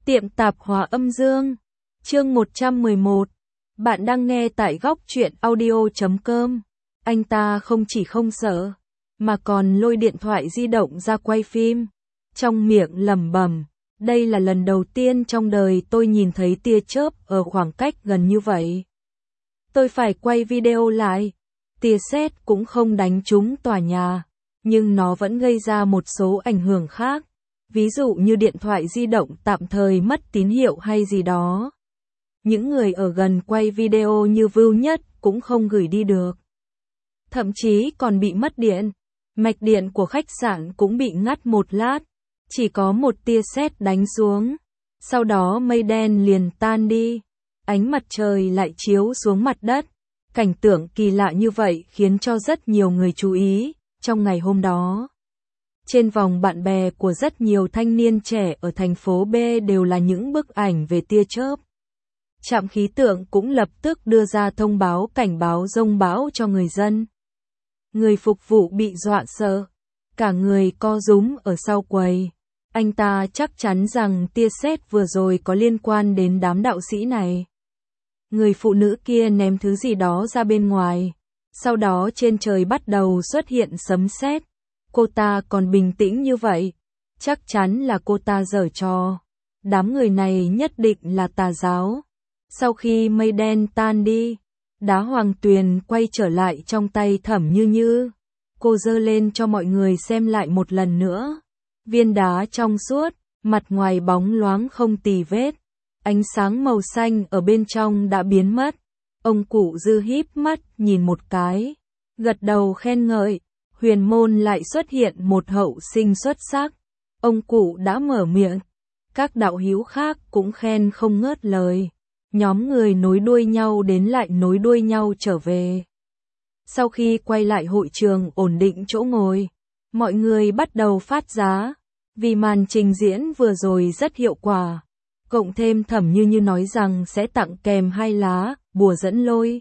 Tiệm tạp hóa âm dương. Chương 111. Bạn đang nghe tại góc truyện audio.com. Anh ta không chỉ không sợ, mà còn lôi điện thoại di động ra quay phim. Trong miệng lẩm bẩm, đây là lần đầu tiên trong đời tôi nhìn thấy tia chớp ở khoảng cách gần như vậy. Tôi phải quay video lại. Tia sét cũng không đánh trúng tòa nhà, nhưng nó vẫn gây ra một số ảnh hưởng khác. Ví dụ như điện thoại di động tạm thời mất tín hiệu hay gì đó. Những người ở gần quay video như Vưu Nhất cũng không gửi đi được. Thậm chí còn bị mất điện. Mạch điện của khách sạn cũng bị ngắt một lát. Chỉ có một tia sét đánh xuống. Sau đó mây đen liền tan đi. Ánh mặt trời lại chiếu xuống mặt đất. Cảnh tượng kỳ lạ như vậy khiến cho rất nhiều người chú ý trong ngày hôm đó. Trên vòng bạn bè của rất nhiều thanh niên trẻ ở thành phố B đều là những bức ảnh về tia chớp. Trạm khí tượng cũng lập tức đưa ra thông báo cảnh báo dông bão cho người dân. Người phục vụ bị dọa sợ, cả người co rúm ở sau quầy. Anh ta chắc chắn rằng tia sét vừa rồi có liên quan đến đám đạo sĩ này. Người phụ nữ kia ném thứ gì đó ra bên ngoài. Sau đó trên trời bắt đầu xuất hiện sấm sét. Cô ta còn bình tĩnh như vậy. Chắc chắn là cô ta giở trò. Đám người này nhất định là tà giáo. Sau khi mây đen tan đi, đá hoàng tuyền quay trở lại trong tay Thẩm Như Như. Cô giơ lên cho mọi người xem lại một lần nữa. Viên đá trong suốt, mặt ngoài bóng loáng không tì vết. Ánh sáng màu xanh ở bên trong đã biến mất. Ông cụ Dư híp mắt nhìn một cái, gật đầu khen ngợi. Huyền môn lại xuất hiện một hậu sinh xuất sắc. Ông cụ đã mở miệng. Các đạo hữu khác cũng khen không ngớt lời. Nhóm người nối đuôi nhau đến lại nối đuôi nhau trở về. Sau khi quay lại hội trường ổn định chỗ ngồi, mọi người bắt đầu phát giá. Vì màn trình diễn vừa rồi rất hiệu quả. Cộng thêm Thẩm Như Như nói rằng sẽ tặng kèm 2 lá bùa dẫn lôi.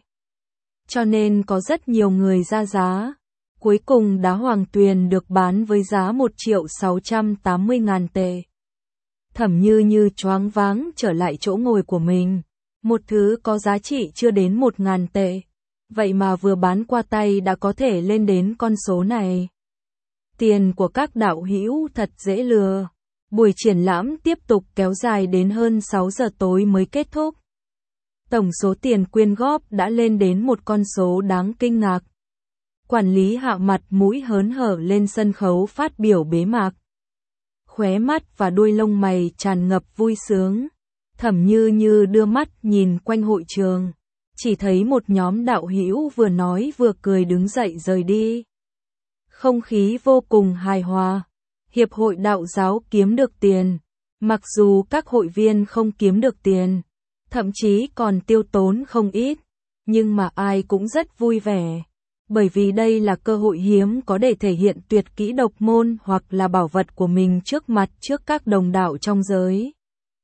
Cho nên có rất nhiều người ra giá. Cuối cùng đá hoàng tuyền được bán với giá 1.680.000 tệ. Thẩm Như Như choáng váng trở lại chỗ ngồi của mình. Một thứ có giá trị chưa đến 1.000 tệ. Vậy mà vừa bán qua tay đã có thể lên đến con số này. Tiền của các đạo hữu thật dễ lừa. Buổi triển lãm tiếp tục kéo dài đến hơn 6 giờ tối mới kết thúc. Tổng số tiền quyên góp đã lên đến một con số đáng kinh ngạc. Quản lý Hạ mặt mũi hớn hở lên sân khấu phát biểu bế mạc. Khóe mắt và đuôi lông mày tràn ngập vui sướng. Thẩm Như Như đưa mắt nhìn quanh hội trường. Chỉ thấy một nhóm đạo hữu vừa nói vừa cười đứng dậy rời đi. Không khí vô cùng hài hòa. Hiệp hội đạo giáo kiếm được tiền. Mặc dù các hội viên không kiếm được tiền. Thậm chí còn tiêu tốn không ít. Nhưng mà ai cũng rất vui vẻ. Bởi vì đây là cơ hội hiếm có để thể hiện tuyệt kỹ độc môn hoặc là bảo vật của mình trước các đồng đạo trong giới.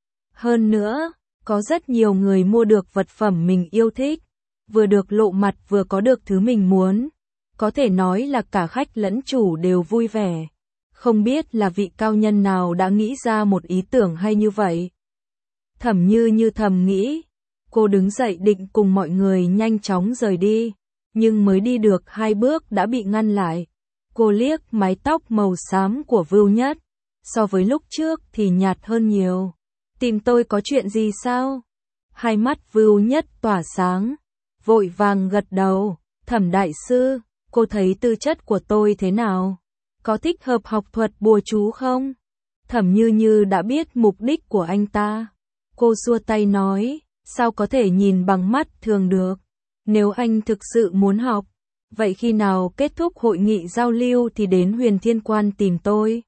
Hơn nữa, có rất nhiều người mua được vật phẩm mình yêu thích, vừa được lộ mặt vừa có được thứ mình muốn. Có thể nói là cả khách lẫn chủ đều vui vẻ. Không biết là vị cao nhân nào đã nghĩ ra một ý tưởng hay như vậy. Thẩm Như Như thầm nghĩ, cô đứng dậy định cùng mọi người nhanh chóng rời đi. Nhưng mới đi được 2 bước đã bị ngăn lại. Cô liếc mái tóc màu xám của Vưu Nhất. So với lúc trước thì nhạt hơn nhiều. Tìm tôi có chuyện gì sao? Hai mắt Vưu Nhất tỏa sáng. Vội vàng gật đầu. Thẩm đại sư, cô thấy tư chất của tôi thế nào? Có thích hợp học thuật bùa chú không? Thẩm Như Như đã biết mục đích của anh ta. Cô xua tay nói, sao có thể nhìn bằng mắt thường được? Nếu anh thực sự muốn học, vậy khi nào kết thúc hội nghị giao lưu thì đến Huyền Thiên Quan tìm tôi.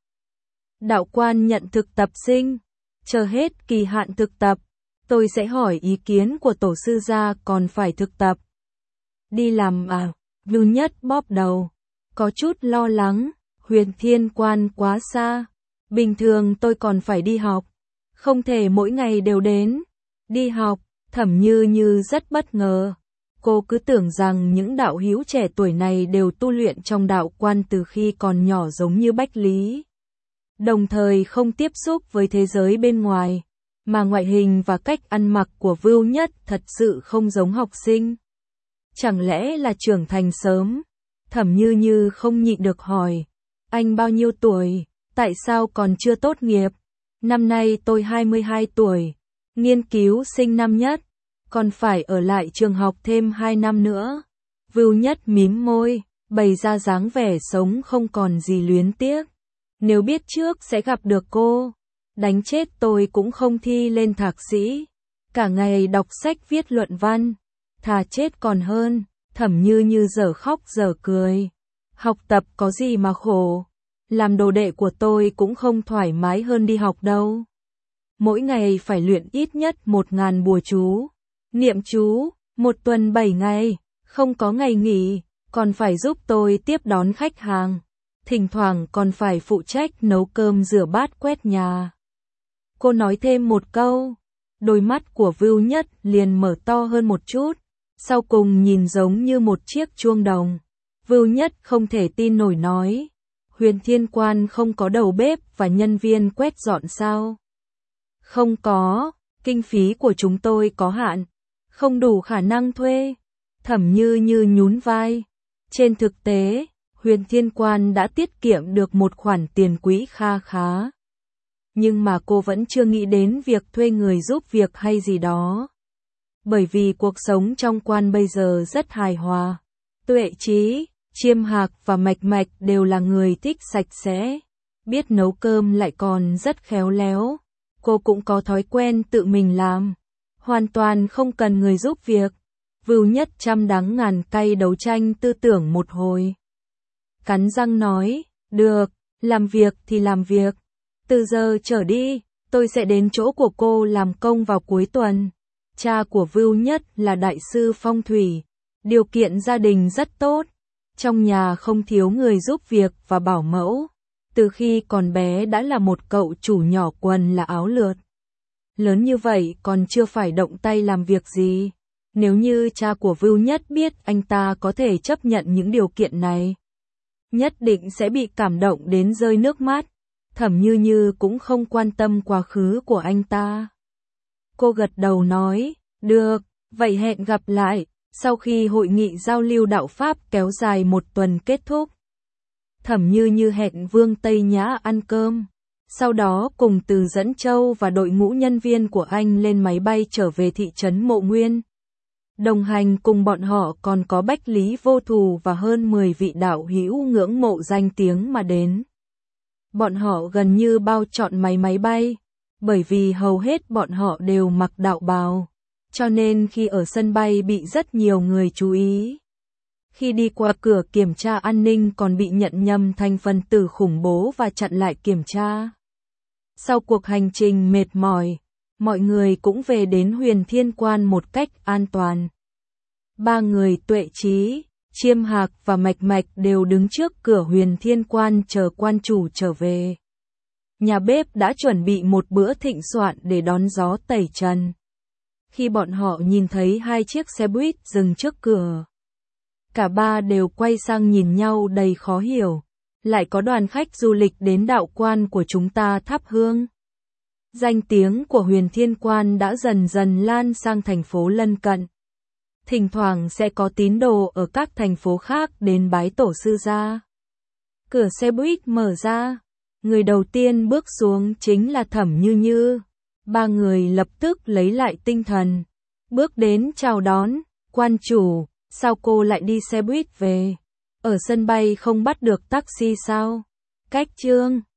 Đạo quan nhận thực tập sinh, chờ hết kỳ hạn thực tập, tôi sẽ hỏi ý kiến của tổ sư gia còn phải thực tập. Đi làm à? Vưu Nhất bóp đầu, có chút lo lắng, Huyền Thiên Quan quá xa, bình thường tôi còn phải đi học, không thể mỗi ngày đều đến. Đi học, Thẩm Như Như rất bất ngờ. Cô cứ tưởng rằng những đạo hữu trẻ tuổi này đều tu luyện trong đạo quan từ khi còn nhỏ giống như Bách Lý. Đồng thời không tiếp xúc với thế giới bên ngoài. mà ngoại hình và cách ăn mặc của Vưu Nhất thật sự không giống học sinh. Chẳng lẽ là trưởng thành sớm? Thẩm Như Như không nhịn được hỏi, anh bao nhiêu tuổi, tại sao còn chưa tốt nghiệp? Năm nay tôi 22 tuổi, nghiên cứu sinh năm nhất, còn phải ở lại trường học thêm 2 năm nữa. Vưu Nhất mím môi, bày ra dáng vẻ sống không còn gì luyến tiếc. Nếu biết trước sẽ gặp được cô, đánh chết tôi cũng không thi lên thạc sĩ. Cả ngày đọc sách viết luận văn, thà chết còn hơn. Thẩm Như Như dở khóc dở cười. Học tập có gì mà khổ, làm đồ đệ của tôi cũng không thoải mái hơn đi học đâu. Mỗi ngày phải luyện ít nhất 1000 bùa chú, niệm chú, 1 tuần 7 ngày, không có ngày nghỉ, còn phải giúp tôi tiếp đón khách hàng. Thỉnh thoảng còn phải phụ trách nấu cơm rửa bát quét nhà. Cô nói thêm một câu, đôi mắt của Vưu Nhất liền mở to hơn một chút, sau cùng nhìn giống như một chiếc chuông đồng. Vưu Nhất không thể tin nổi nói, Huyền Thiên Quan không có đầu bếp và nhân viên quét dọn sao? Không có, kinh phí của chúng tôi có hạn, không đủ khả năng thuê. Thẩm Như Như nhún vai. Trên thực tế, Huyền Thiên Quan đã tiết kiệm được một khoản tiền quỹ kha khá. Nhưng mà cô vẫn chưa nghĩ đến việc thuê người giúp việc hay gì đó. Bởi vì cuộc sống trong quan bây giờ rất hài hòa. Tuệ Trí, Chiêm Hạc và Mạch Mạch đều là người thích sạch sẽ, biết nấu cơm lại còn rất khéo léo. Cô cũng có thói quen tự mình làm, hoàn toàn không cần người giúp việc. Vưu Nhất trăm đắng ngàn cay đấu tranh tư tưởng một hồi. Cắn răng nói, được, làm việc thì làm việc. Từ giờ trở đi, tôi sẽ đến chỗ của cô làm công vào cuối tuần. Cha của Vưu Nhất là đại sư phong thủy, điều kiện gia đình rất tốt. Trong nhà không thiếu người giúp việc và bảo mẫu. Từ khi còn bé đã là một cậu chủ nhỏ quần là áo lượt. Lớn như vậy còn chưa phải động tay làm việc gì. Nếu như cha của Vưu Nhất biết anh ta có thể chấp nhận những điều kiện này, nhất định sẽ bị cảm động đến rơi nước mắt. Thẩm Như Như cũng không quan tâm quá khứ của anh ta. Cô gật đầu nói, được, vậy hẹn gặp lại. Sau khi hội nghị giao lưu đạo Pháp kéo dài 1 tuần kết thúc, Thẩm Như Như hẹn Vương Tây Nhã ăn cơm. Sau đó cùng Từ Dẫn Châu và đội ngũ nhân viên của anh lên máy bay trở về thị trấn Mộ Nguyên. Đồng hành cùng bọn họ còn có Bách Lý Vô Thù và hơn 10 vị đạo hữu ngưỡng mộ danh tiếng mà đến. Bọn họ gần như bao trọn máy bay, bởi vì hầu hết bọn họ đều mặc đạo bào, cho nên khi ở sân bay bị rất nhiều người chú ý. Khi đi qua cửa kiểm tra an ninh còn bị nhận nhầm thành phần tử khủng bố và chặn lại kiểm tra. Sau cuộc hành trình mệt mỏi, mọi người cũng về đến Huyền Thiên Quan một cách an toàn. 3 người Tuệ Trí, Chiêm Hạc và Mạch Mạch đều đứng trước cửa Huyền Thiên Quan chờ quan chủ trở về. Nhà bếp đã chuẩn bị một bữa thịnh soạn để đón gió tẩy trần. Khi bọn họ nhìn thấy 2 chiếc xe buýt dừng trước cửa, cả ba đều quay sang nhìn nhau đầy khó hiểu. Lại có đoàn khách du lịch đến đạo quan của chúng ta thắp hương. Danh tiếng của Huyền Thiên Quan đã dần dần lan sang thành phố lân cận. Thỉnh thoảng sẽ có tín đồ ở các thành phố khác đến bái tổ sư gia. Cửa xe buýt mở ra, người đầu tiên bước xuống chính là Thẩm Như Như. 3 người lập tức lấy lại tinh thần, bước đến chào đón, quan chủ, sao cô lại đi xe buýt về? Ở sân bay không bắt được taxi sao? Cách Trương